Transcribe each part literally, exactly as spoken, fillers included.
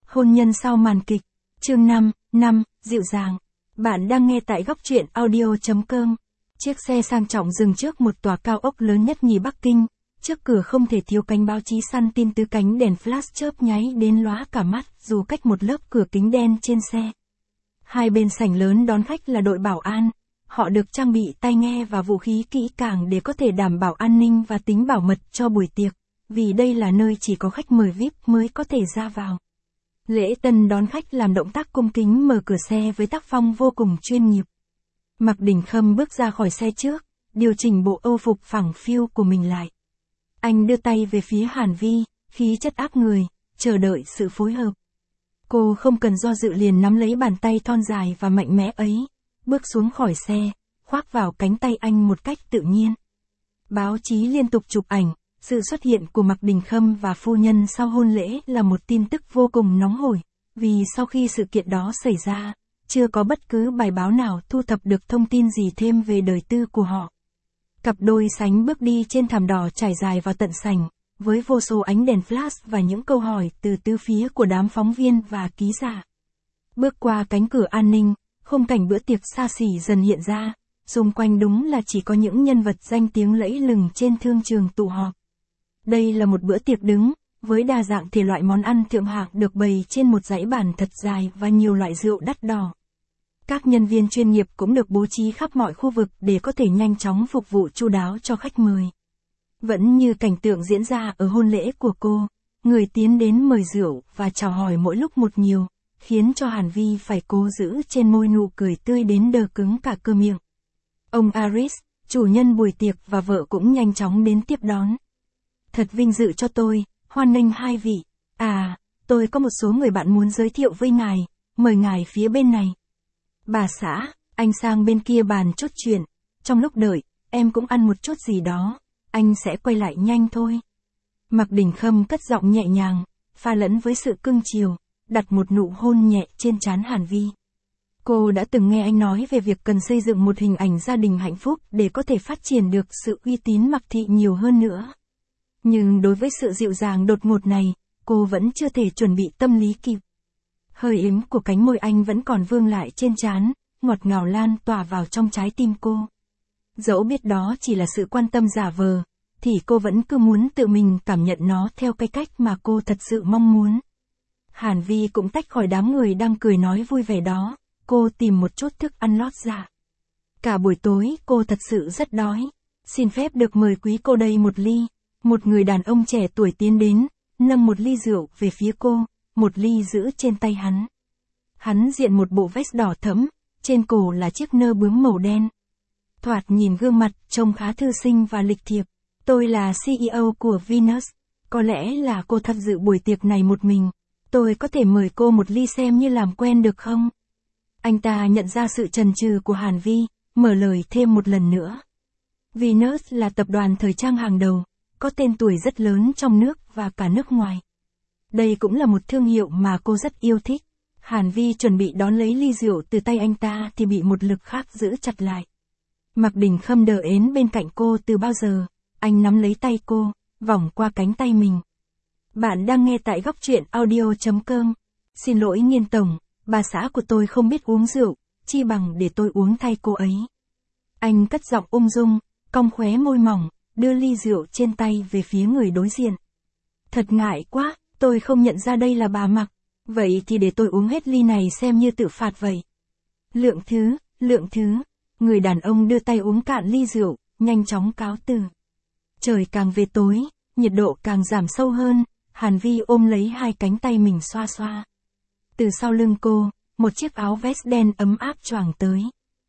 Hôn nhân sau màn kịch, chương năm, năm, dịu dàng. Bạn đang nghe tại góc truyện audio.com. Chiếc xe sang trọng dừng trước một tòa cao ốc lớn nhất nhì Bắc Kinh. Trước cửa không thể thiếu cánh báo chí săn tin tứ cánh đèn flash chớp nháy đến lóa cả mắt dù cách một lớp cửa kính đen trên xe. Hai bên sảnh lớn đón khách là đội bảo an. Họ được trang bị tai nghe và vũ khí kỹ càng để có thể đảm bảo an ninh và tính bảo mật cho buổi tiệc, vì đây là nơi chỉ có khách mời vi ai pi mới có thể ra vào. Lễ tân đón khách làm động tác cung kính mở cửa xe với tác phong vô cùng chuyên nghiệp. Mạc Đình Khâm bước ra khỏi xe trước, điều chỉnh bộ âu phục phẳng phiu của mình lại. Anh đưa tay về phía Hàn Vi, khí chất áp người, chờ đợi sự phối hợp. Cô không cần do dự liền nắm lấy bàn tay thon dài và mạnh mẽ ấy, bước xuống khỏi xe, khoác vào cánh tay anh một cách tự nhiên. Báo chí liên tục chụp ảnh, sự xuất hiện của Mạc Đình Khâm và phu nhân sau hôn lễ là một tin tức vô cùng nóng hổi, vì sau khi sự kiện đó xảy ra, chưa có bất cứ bài báo nào thu thập được thông tin gì thêm về đời tư của họ. Cặp đôi sánh bước đi trên thảm đỏ trải dài vào tận sảnh, với vô số ánh đèn flash và những câu hỏi từ tứ phía của đám phóng viên và ký giả. Bước qua cánh cửa an ninh, khung cảnh bữa tiệc xa xỉ dần hiện ra, xung quanh đúng là chỉ có những nhân vật danh tiếng lẫy lừng trên thương trường tụ họp. Đây là một bữa tiệc đứng, với đa dạng thể loại món ăn thượng hạng được bày trên một dãy bàn thật dài và nhiều loại rượu đắt đỏ. Các nhân viên chuyên nghiệp cũng được bố trí khắp mọi khu vực để có thể nhanh chóng phục vụ chu đáo cho khách mời. Vẫn như cảnh tượng diễn ra ở hôn lễ của cô, người tiến đến mời rượu và chào hỏi mỗi lúc một nhiều, khiến cho Hàn Vi phải cố giữ trên môi nụ cười tươi đến đờ cứng cả cơ miệng. Ông Aris, chủ nhân buổi tiệc và vợ cũng nhanh chóng đến tiếp đón. Thật vinh dự cho tôi, hoan nghênh hai vị. À, tôi có một số người bạn muốn giới thiệu với ngài, mời ngài phía bên này. Bà xã, anh sang bên kia bàn chốt chuyện, trong lúc đợi, em cũng ăn một chút gì đó, anh sẽ quay lại nhanh thôi. Mạc Đình Khâm cất giọng nhẹ nhàng, pha lẫn với sự cưng chiều, đặt một nụ hôn nhẹ trên trán Hàn Vi. Cô đã từng nghe anh nói về việc cần xây dựng một hình ảnh gia đình hạnh phúc để có thể phát triển được sự uy tín Mạc thị nhiều hơn nữa. Nhưng đối với sự dịu dàng đột ngột này, cô vẫn chưa thể chuẩn bị tâm lý kịp. Hơi ấm của cánh môi anh vẫn còn vương lại trên trán, ngọt ngào lan tỏa vào trong trái tim cô. Dẫu biết đó chỉ là sự quan tâm giả vờ, thì cô vẫn cứ muốn tự mình cảm nhận nó theo cái cách mà cô thật sự mong muốn. Hàn Vi cũng tách khỏi đám người đang cười nói vui vẻ đó, cô tìm một chút thức ăn lót dạ. Cả buổi tối cô thật sự rất đói. Xin phép được mời quý cô đây một ly. Một người đàn ông trẻ tuổi tiến đến, nâng một ly rượu về phía cô, một ly giữ trên tay hắn. Hắn diện một bộ vest đỏ thẫm, trên cổ là chiếc nơ bướm màu đen. Thoạt nhìn gương mặt trông khá thư sinh và lịch thiệp. Tôi là xê e ô của Venus, có lẽ là cô thật dự buổi tiệc này một mình. Tôi có thể mời cô một ly xem như làm quen được không? Anh ta nhận ra sự chần chừ của Hàn Vi, mở lời thêm một lần nữa. Venus là tập đoàn thời trang hàng đầu, có tên tuổi rất lớn trong nước và cả nước ngoài. Đây cũng là một thương hiệu mà cô rất yêu thích. Hàn Vi chuẩn bị đón lấy ly rượu từ tay anh ta thì bị một lực khác giữ chặt lại. Mạc Đình Khâm đờ ến bên cạnh cô từ bao giờ, anh nắm lấy tay cô, vòng qua cánh tay mình. Bạn đang nghe tại góc truyện audio.com. Xin lỗi Nghiên tổng, bà xã của tôi không biết uống rượu, chi bằng để tôi uống thay cô ấy. Anh cất giọng ung dung, cong khóe môi mỏng, đưa ly rượu trên tay về phía người đối diện. Thật ngại quá, tôi không nhận ra đây là bà Mạc. Vậy thì để tôi uống hết ly này xem như tự phạt vậy. Lượng thứ, lượng thứ. Người đàn ông đưa tay uống cạn ly rượu, nhanh chóng cáo từ. Trời càng về tối, nhiệt độ càng giảm sâu hơn, Hàn Vi ôm lấy hai cánh tay mình xoa xoa. Từ sau lưng cô, một chiếc áo vest đen ấm áp choàng tới.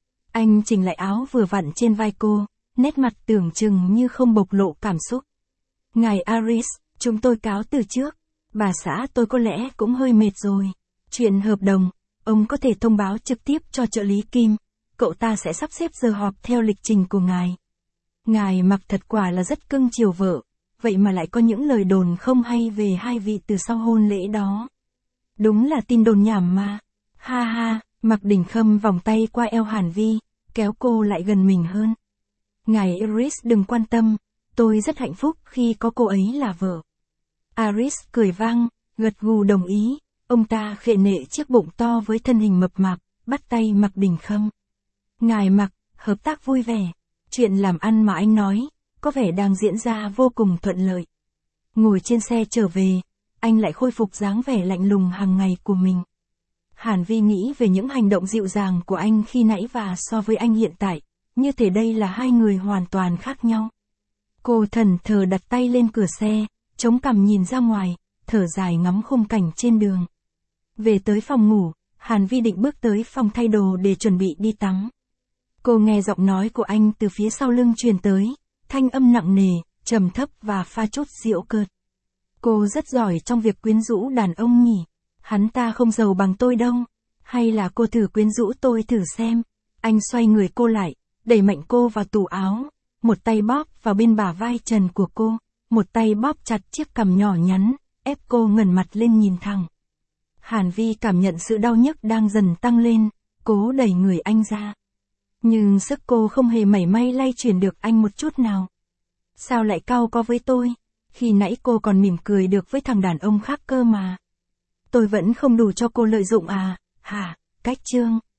Anh chỉnh lại áo vừa vặn trên vai cô, nét mặt tưởng chừng như không bộc lộ cảm xúc. Ngài Aris, chúng tôi cáo từ trước. Bà xã tôi có lẽ cũng hơi mệt rồi. Chuyện hợp đồng, ông có thể thông báo trực tiếp cho trợ lý Kim. Cậu ta sẽ sắp xếp giờ họp theo lịch trình của ngài. Ngài Mạc thật quả là rất cưng chiều vợ, vậy mà lại có những lời đồn không hay về hai vị từ sau hôn lễ đó. Đúng là tin đồn nhảm mà. Ha ha, Mạc Đình Khâm vòng tay qua eo Hàn Vi, kéo cô lại gần mình hơn. Ngài Aris đừng quan tâm, tôi rất hạnh phúc khi có cô ấy là vợ. Aris cười vang, gật gù đồng ý, Ông ta khệ nệ chiếc bụng to với thân hình mập mạp, bắt tay Mạc Đình Khâm. Ngài Mạc, hợp tác vui vẻ. Chuyện làm ăn mà anh nói, có vẻ đang diễn ra vô cùng thuận lợi. Ngồi trên xe trở về, anh lại khôi phục dáng vẻ lạnh lùng hàng ngày của mình. Hàn Vi nghĩ về những hành động dịu dàng của anh khi nãy và so với anh hiện tại, như thể đây là hai người hoàn toàn khác nhau. Cô thẫn thờ đặt tay lên cửa xe, chống cằm nhìn ra ngoài, thở dài ngắm khung cảnh trên đường. Về tới phòng ngủ, Hàn Vi định bước tới phòng thay đồ để chuẩn bị đi tắm. Cô nghe giọng nói của anh từ phía sau lưng truyền tới, thanh âm nặng nề, trầm thấp và pha chút giễu cợt. Cô rất giỏi trong việc quyến rũ đàn ông nhỉ? Hắn ta không giàu bằng tôi đâu. Hay là cô thử quyến rũ tôi thử xem. Anh xoay người cô lại, đẩy mạnh cô vào tủ áo, một tay bóp vào bên bả vai trần của cô, một tay bóp chặt chiếc cằm nhỏ nhắn, ép cô ngẩng mặt lên nhìn thẳng. Hàn Vi cảm nhận sự đau nhức đang dần tăng lên, cố đẩy người anh ra. Nhưng sức cô không hề mảy may lay chuyển được anh một chút nào. Sao lại cau có với tôi? Khi nãy cô còn mỉm cười được với thằng đàn ông khác cơ mà. Tôi vẫn không đủ cho cô lợi dụng à? Hả? Cách trương.